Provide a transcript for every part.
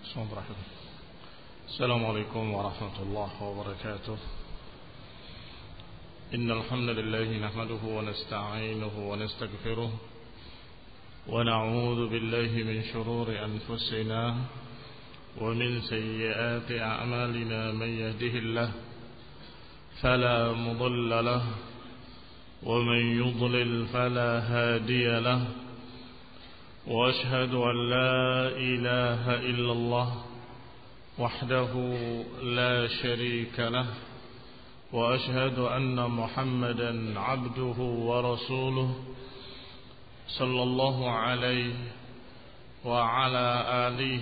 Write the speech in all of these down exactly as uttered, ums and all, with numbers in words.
السلام عليكم ورحمة الله وبركاته. إن الحمد لله نحمده ونستعينه ونستغفره ونعوذ بالله من شرور أنفسنا ومن سيئات أعمالنا. من يهده الله فلا مضل له ومن يضلل فلا هادي له، وأشهد أن لا إله إلا الله وحده لا شريك له، وأشهد أن محمدا عبده ورسوله صلى الله عليه وعلى آله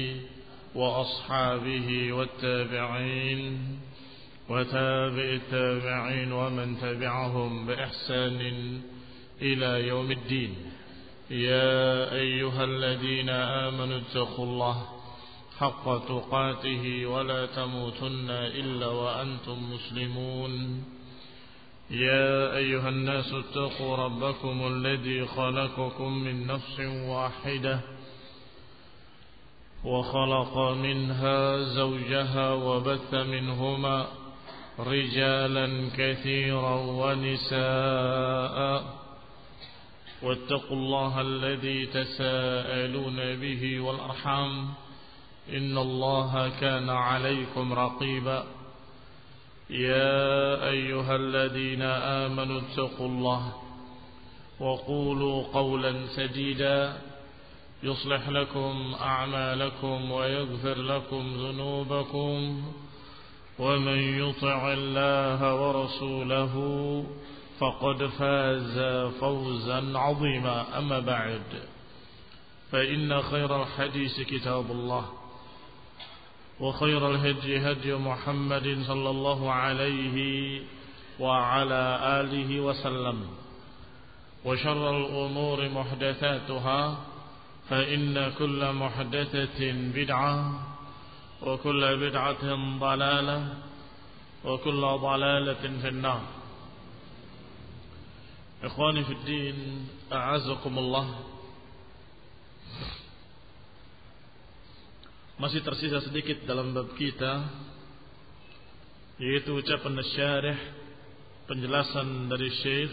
وأصحابه والتابعين وتابع التابعين ومن تبعهم بإحسان إلى يوم الدين. يا أيها الذين آمنوا اتقوا الله حق تقاته ولا تموتن إلا وأنتم مسلمون. يا أيها الناس اتقوا ربكم الذي خلقكم من نفس واحدة وخلق منها زوجها وبث منهما رجالا كثيرا ونساء، واتقوا الله الذي تساءلون به والأرحام إن الله كان عليكم رقيبا. يا أيها الذين آمنوا اتقوا الله وقولوا قولا سديدا يصلح لكم أعمالكم ويغفر لكم ذنوبكم، ومن يطع الله ورسوله فقد فاز فوزا عظيما. أما بعد، فإن خير الحديث كتاب الله، وخير الهدي هدي محمد صلى الله عليه وعلى آله وسلم، وشر الأمور محدثاتها، فإن كل محدثة بدعة وكل بدعة ضلالة وكل ضلالة في النار. Ikhwani fi din, a'azakumullah. Masih tersisa sedikit dalam bab kita, yaitu ucapan syarih, penjelasan dari Syekh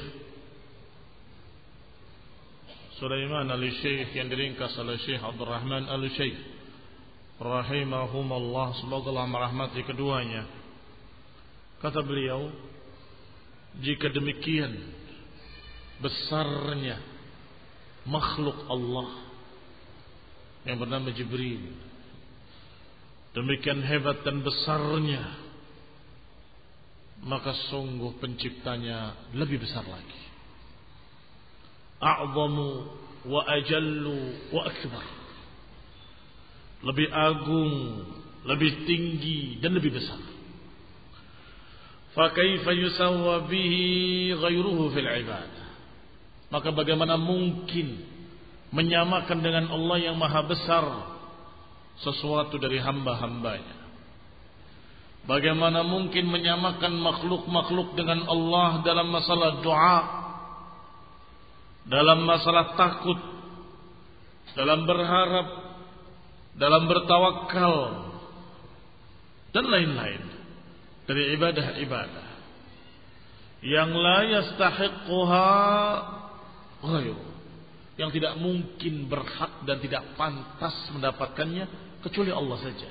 Sulaiman al-Syekh yang diringkas oleh Syekh Abdul Rahman al-Syekh rahimahumullah, semoga Allah merahmati keduanya. Kata beliau, jika demikian besarnya makhluk Allah yang bernama Jibril, demikian hebat dan besarnya, maka sungguh penciptanya lebih besar lagi. A'zamu wa ajallu wa akbar, lebih agung, lebih tinggi dan lebih besar. Fa kaifa yusawwa bihi ghairuhu fil ibadah? Maka bagaimana mungkin menyamakan dengan Allah yang maha besar sesuatu dari hamba-hambanya? Bagaimana mungkin menyamakan makhluk-makhluk dengan Allah dalam masalah doa, dalam masalah takut, dalam berharap, dalam bertawakal, dan lain-lain dari ibadah-ibadah yang la yastahiqquha ghairu, yang tidak mungkin berhak dan tidak pantas mendapatkannya kecuali Allah saja.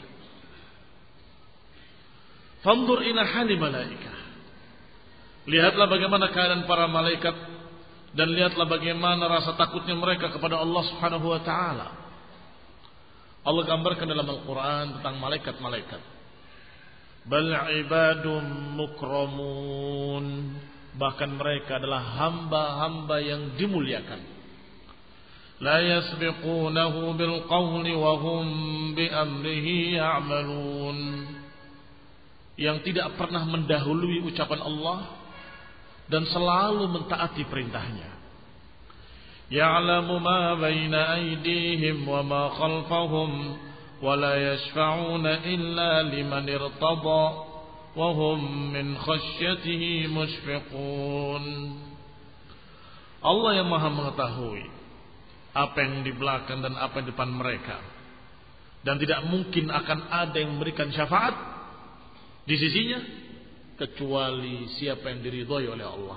Fanzur ila hali malaikah, lihatlah bagaimana keadaan para malaikat, dan lihatlah bagaimana rasa takutnya mereka kepada Allah Subhanahu wa taala. Allah gambarkan dalam Al-Qur'an tentang malaikat-malaikat, bal ibadun mukramun, bahkan mereka adalah hamba-hamba yang dimuliakan. La yasbiqunahu bil qawli wa hum bi amrihi ya'malun, yang tidak pernah mendahului ucapan Allah dan selalu mentaati perintahnya. Ya'lamu ma baina aydihim wa ma khalfahum wa la yashfa'una illa liman irtada wa hum min khasyatihi mushfiqun. Allah yang Maha mengetahui apa yang di belakang dan apa yang di depan mereka, Dan tidak mungkin akan ada yang memberikan syafaat di sisinya kecuali siapa yang diridhai oleh Allah.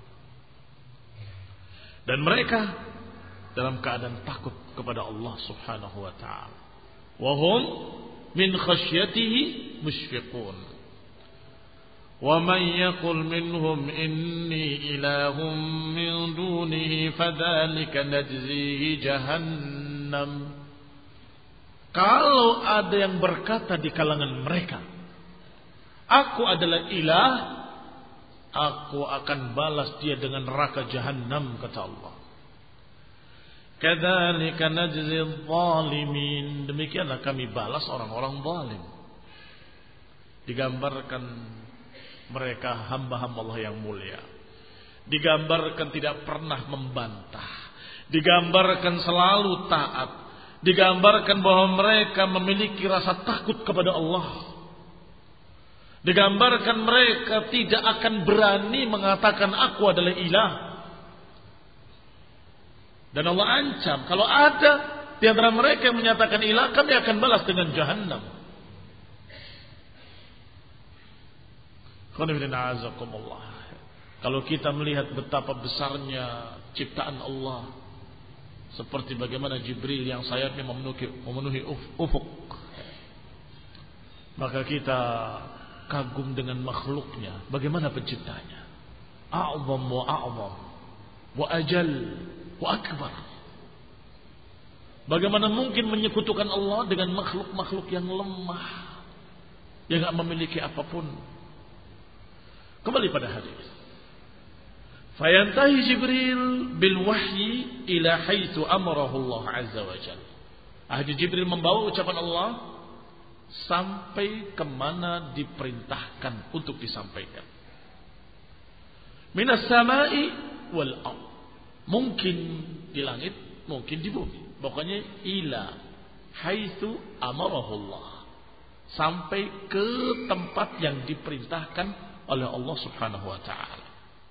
Dan mereka dalam keadaan takut kepada Allah Subhanahu wa taala. Wa hum min khasyatihi mushfiqun. Wa man yaqul minhum inni ilahum min dunihi fadzalika najzihi jahannam. Kalau ada yang berkata di kalangan mereka, aku adalah ilah, aku akan balas dia dengan neraka jahanam, kata Allah. Kadzalika najzi dzalimin. Demikianlah kami balas orang-orang zalim. Digambarkan mereka hamba-hamba Allah yang mulia. Digambarkan tidak pernah membantah. Digambarkan selalu taat. Digambarkan bahwa mereka memiliki rasa takut kepada Allah. Digambarkan mereka tidak akan berani mengatakan aku adalah ilah. Dan Allah ancam, kalau ada di antara mereka yang menyatakan ilah, kami akan balas dengan jahannam. Kalau kita melihat betapa besarnya ciptaan Allah, seperti bagaimana Jibril yang sayapnya memenuhi, memenuhi ufuk, maka kita kagum dengan makhluknya. Bagaimana penciptanya? A'zam wa a'zam wa ajal wa akbar. Bagaimana mungkin menyekutukan Allah dengan makhluk-makhluk yang lemah, yang tidak memiliki apapun. Kembali pada hadis. Fayantahi Jibril bil wahyi ila haitsu amarahu Allah azza wa jalla. Ahli Jibril membawa ucapan Allah sampai kemana diperintahkan untuk disampaikan. Minas samai wal ard. Mungkin di langit, mungkin di bumi. Pokoknya ila haitsu amarahu Allah. Sampai ke tempat yang diperintahkan oleh Allah Subhanahu wa taala.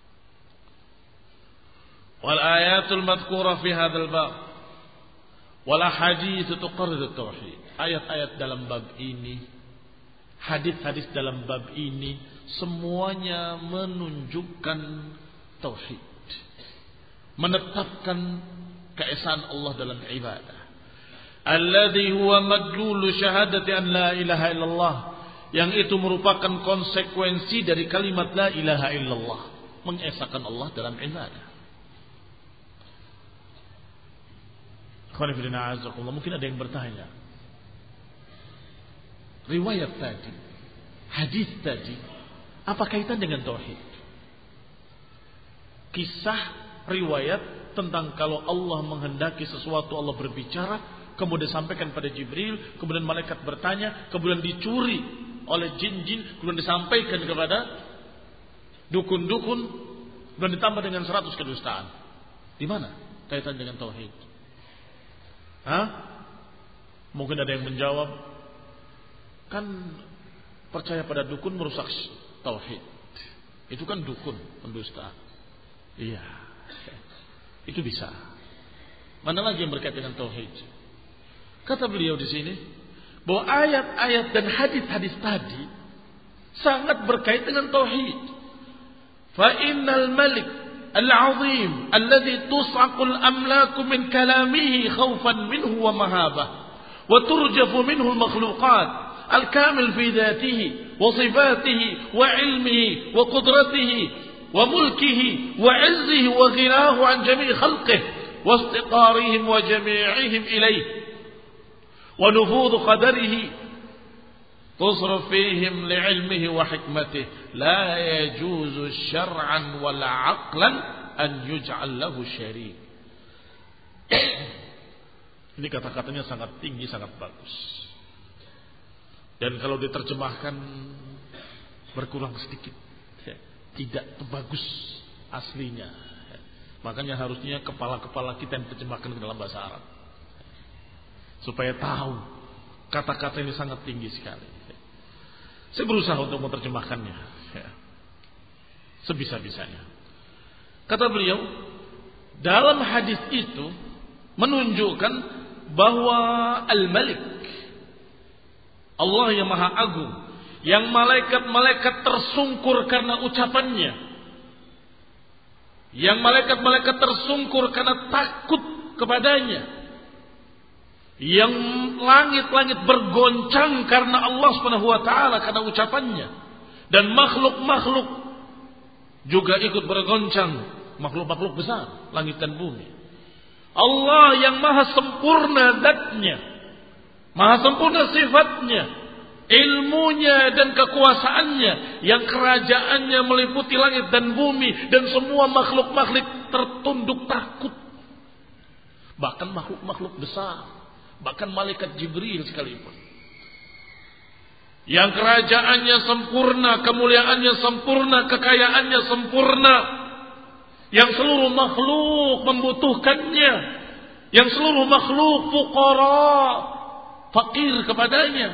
Wal ayatul madhkura fi hadzal bab wal ahadits tuqarrir at-tauhid. Ayat-ayat dalam bab ini, hadis-hadis dalam bab ini semuanya menunjukkan tauhid. Menetapkan keesaan Allah dalam ibadah. Alladzi huwa madlul syahadati an la ilaha illallah. Yang itu merupakan konsekuensi dari kalimat la ilaha illallah. Mengesahkan Allah dalam ibadah. Mungkin ada yang bertanya, riwayat tadi, hadis tadi, apa kaitan dengan tauhid? Kisah riwayat tentang kalau Allah menghendaki sesuatu, Allah berbicara, kemudian disampaikan pada Jibril, kemudian malaikat bertanya, kemudian dicuri oleh jin-jin, kemudian disampaikan kepada dukun-dukun, dan ditambah dengan seratus kedustaan. Di mana kaitan dengan tauhid? Hah? Mungkin ada yang menjawab, kan percaya pada dukun merusak tauhid. Itu kan dukun, pendusta. Iya, itu bisa. Mana lagi yang berkaitan dengan tauhid? Kata beliau di sini bahwa ayat-ayat dan hadis-hadis tadi sangat berkait dengan tauhid. Fa innal malik al-azim alladhi tus'aqu al-amlaku min kalamihi khawfan minhu wa mahabah wa turjafu minhu al-makhluqat al-kamil fi dhatihi wa sifatihi wa ilmihi wa qudratihi wa mulkihi wa 'izzihi wa ghinahu 'an jami' khalqihi wa istiqarihim wa jami'ihim ilayhi wa nufudh qadarihi تصرف فيهم لعلمه وحكمته لا يجوز شرعا ولا عقلا أن يجعل له شريك. Ini kata-katanya sangat tinggi, sangat bagus. Dan kalau diterjemahkan berkurang sedikit, tidak bagus aslinya. Makanya harusnya kepala-kepala kita yang terjemahkan ke dalam bahasa Arab, supaya tahu kata-kata ini sangat tinggi sekali. Saya berusaha untuk menerjemahkannya ya, sebisa-bisanya. Kata beliau, dalam hadis itu menunjukkan bahwa Al-Malik, Allah yang maha agung, yang malaikat-malaikat tersungkur karena ucapannya, yang malaikat-malaikat tersungkur karena takut kepadanya, yang langit-langit bergoncang karena Allah Subhanahu wa taala karena ucapannya, dan makhluk-makhluk juga ikut bergoncang, makhluk-makhluk besar langit dan bumi. Allah yang maha sempurna zatnya, maha sempurna sifatnya, ilmunya dan kekuasaannya, yang kerajaannya meliputi langit dan bumi, dan semua makhluk-makhluk tertunduk takut. Bahkan makhluk-makhluk besar, bahkan malaikat Jibril sekalipun, yang kerajaannya sempurna, kemuliaannya sempurna, kekayaannya sempurna, yang seluruh makhluk membutuhkannya, yang seluruh makhluk fuqara, fakir kepadanya,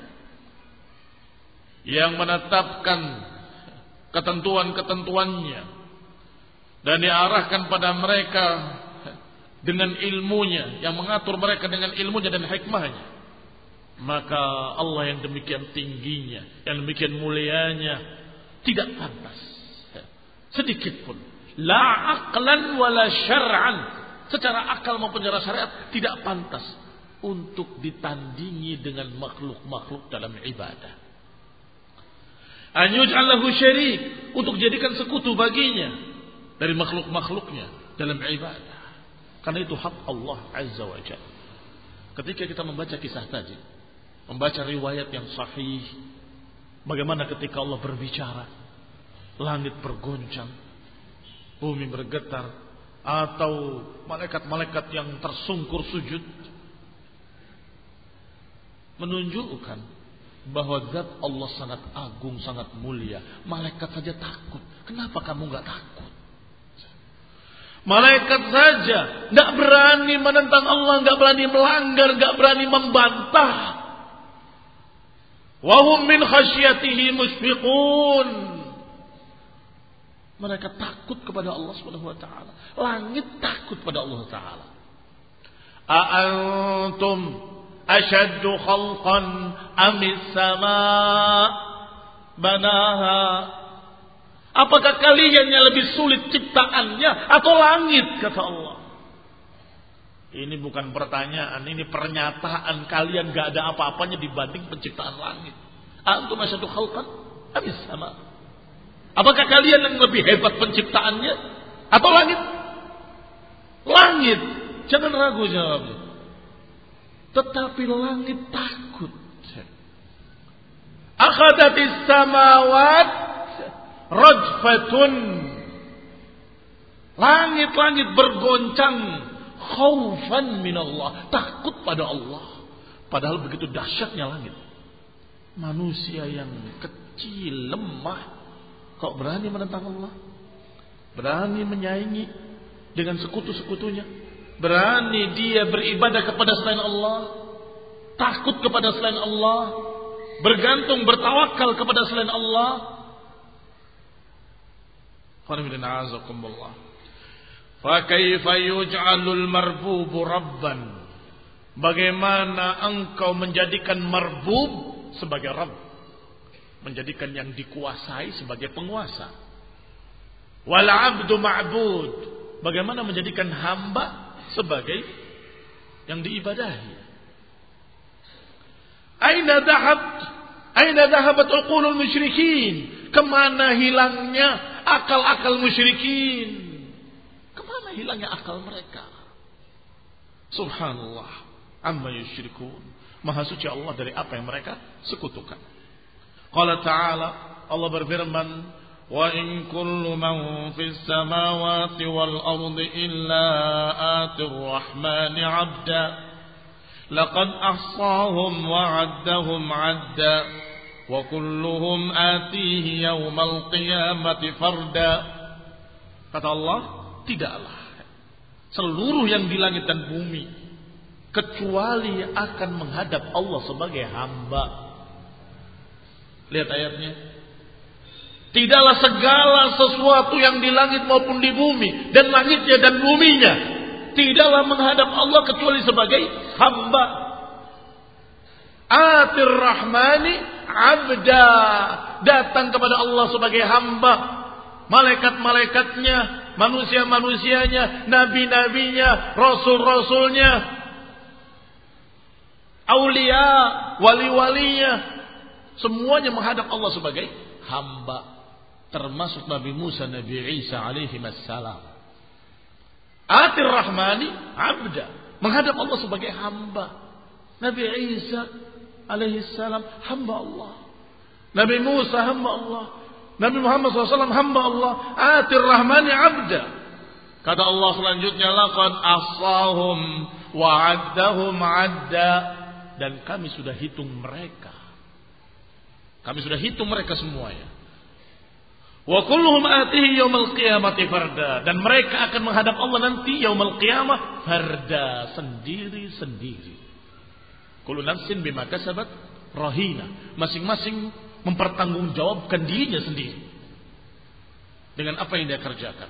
yang menetapkan ketentuan-ketentuannya dan diarahkan pada mereka dengan ilmunya, yang mengatur mereka dengan ilmunya dan hikmahnya. Maka Allah yang demikian tingginya, yang demikian mulianya, tidak pantas sedikit pun, la aqlan wala syar'an, secara akal maupun secara syariat tidak pantas untuk ditandingi dengan makhluk-makhluk dalam ibadah. An yuj'al lahu syarik, untuk jadikan sekutu baginya dari makhluk-makhluknya dalam ibadah. Karena itu hak Allah Azza wa Jalla. Ketika kita membaca kisah tadi, membaca riwayat yang sahih, bagaimana ketika Allah berbicara, langit bergoncang, bumi bergetar, atau malaikat-malaikat yang tersungkur sujud, menunjukkan bahwa zat Allah sangat agung, sangat mulia. Malaikat saja takut. Kenapa kamu nggak takut? Malaikat saja nggak berani menentang Allah, nggak berani melanggar, nggak berani membantah. Wa hum min khasyatihi mushfiqun. Mereka takut kepada Allah Subhanahu wa taala. Langit takut pada Allah taala. A antum ashaddu khalqan amis sama' banaha. Apakah kalian yang lebih sulit ciptaannya atau langit, kata Allah. Ini bukan pertanyaan, ini pernyataan. Kalian gak ada apa-apanya dibanding penciptaan langit. Antum asyaddu khalqan amis sama'. Apakah kalian yang lebih hebat penciptaannya atau langit? Langit. Jangan ragu jawabnya. Tetapi langit takut. Akhadatis samawat rajfatun. Langit-langit bergoncang khaufan minallah, takut pada Allah. Padahal begitu dahsyatnya langit. Manusia yang kecil, lemah, kok berani menentang Allah? Berani menyaingi dengan sekutu-sekutunya? Berani dia beribadah kepada selain Allah, takut kepada selain Allah, bergantung, bertawakal kepada selain Allah. Fakaifa yuj'alul marbubu rabban? Bagaimana engkau menjadikan marbub sebagai Rabb, menjadikan yang dikuasai sebagai penguasa? Wal 'abdu ma'bud, bagaimana menjadikan hamba sebagai yang diibadahi? Aina dhahabt aina dhahabat uqulul musyrikin? Kemana hilangnya akal-akal musyrikin? Kemana hilangnya akal mereka? Subhanallah amma yusyrikun. Maha suci Allah dari apa yang mereka sekutukan. Qala ta'ala, Allah berfirman, wa in kullu man fis samawati wal ardi illa atir rahmani 'abda laqad ahsahum wa 'addahum 'adda wa kulluhum atihi yaumal qiyamati farda. Kata Allah, tidaklah seluruh yang di langit dan bumi kecuali akan menghadap Allah sebagai hamba. Lihat ayatnya. Tidaklah segala sesuatu yang di langit maupun di bumi, dan langitnya dan buminya, tidaklah menghadap Allah kecuali sebagai hamba. Atir rahmani abda, datang kepada Allah sebagai hamba, malaikat-malaikatnya, manusia-manusianya, nabi-nabinya, rasul-rasulnya, aulia, wali-walinya, semuanya menghadap Allah sebagai hamba, termasuk Nabi Musa, Nabi Isa alaihi wassalam. Atir rahmani abda, menghadap Allah sebagai hamba. Nabi Isa alaihi salam hamba Allah, Nabi Musa hamba Allah, Nabi Muhammad shallallahu alaihi wasallam hamba Allah. Atir rahmani abda. Kata Allah selanjutnya, laqad ahsahum wa addahum adda, dan kami sudah hitung mereka. Kami sudah hitung mereka semuanya. Wa kulluhum atihi yaumil qiyamati farda, dan mereka akan menghadap Allah nanti yaumil qiyamah farda, sendiri-sendiri. Kullu nafsin bima kasabat rahina, masing-masing mempertanggungjawabkan dirinya sendiri dengan apa yang dia kerjakan.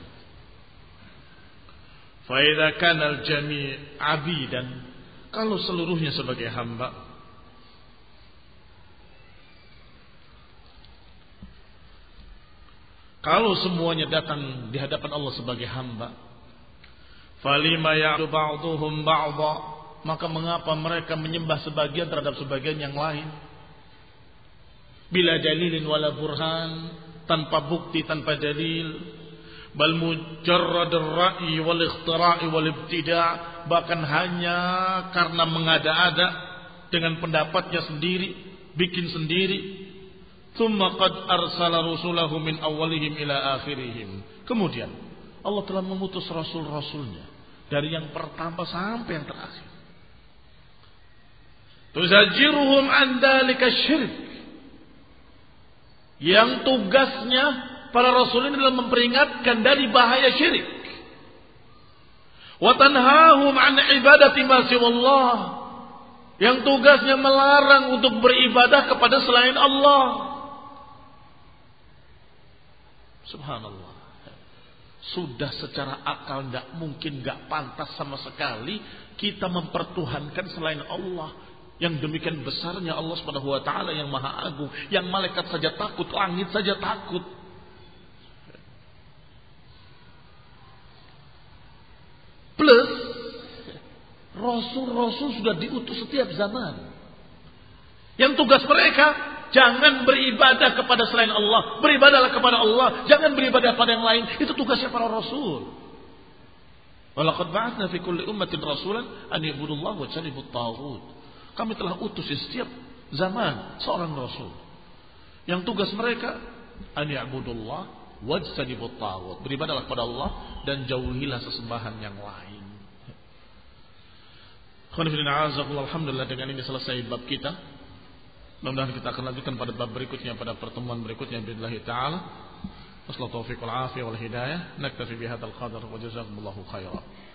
Fa idza kana al-jami' abidan, kalau seluruhnya sebagai hamba, kalau semuanya datang di hadapan Allah sebagai hamba, falima ya'budu ba'dhum ba'dha, maka mengapa mereka menyembah sebagian terhadap sebagian yang lain? Bila dalilin wala burhan, tanpa bukti, tanpa dalil. Bal mujarrad ar-ra'yi wal ikhtira'i wal ibtida', bahkan hanya karena mengada-ada dengan pendapatnya sendiri, bikin sendiri. Tsumma qad arsala rusulahu min awwalihim ila akhirihim. Kemudian Allah telah mengutus rasul-rasulnya dari yang pertama sampai yang terakhir. Tuzajiruhum an dzalika syirik, yang tugasnya para rasul ini adalah memperingatkan dari bahaya syirik. Wa tanhahum an ibadati ma siwallah, yang tugasnya melarang untuk beribadah kepada selain Allah. Subhanallah. Sudah secara akal tidak mungkin, tidak pantas sama sekali kita mempertuhankan selain Allah. Yang demikian besarnya Allah Subhanahu wa taala yang Maha Agung, yang malaikat saja takut, langit saja takut. Plus rasul-rasul sudah diutus setiap zaman. Yang tugas mereka jangan beribadah kepada selain Allah, beribadahlah kepada Allah, jangan beribadah pada yang lain. Itu tugasnya para rasul. Walaqad ba'atsna fi kulli ummatin rasulan an ibudullaha wa janibut taghut. Kami telah utus di setiap zaman seorang rasul yang tugas mereka an ya'budullah wajtanibut taghut, beribadahlah kepada Allah dan jauhilah sesembahan yang lain. Alhamdulillah, dengan ini selesai bab kita. Mudah-mudahan kita akan lanjutkan pada bab berikutnya, pada pertemuan berikutnya billahi taala. Wassalatu taufiq wal afiyah wal hidayah. Naktafi bihadzal qadar wa jazakumullahu khairan.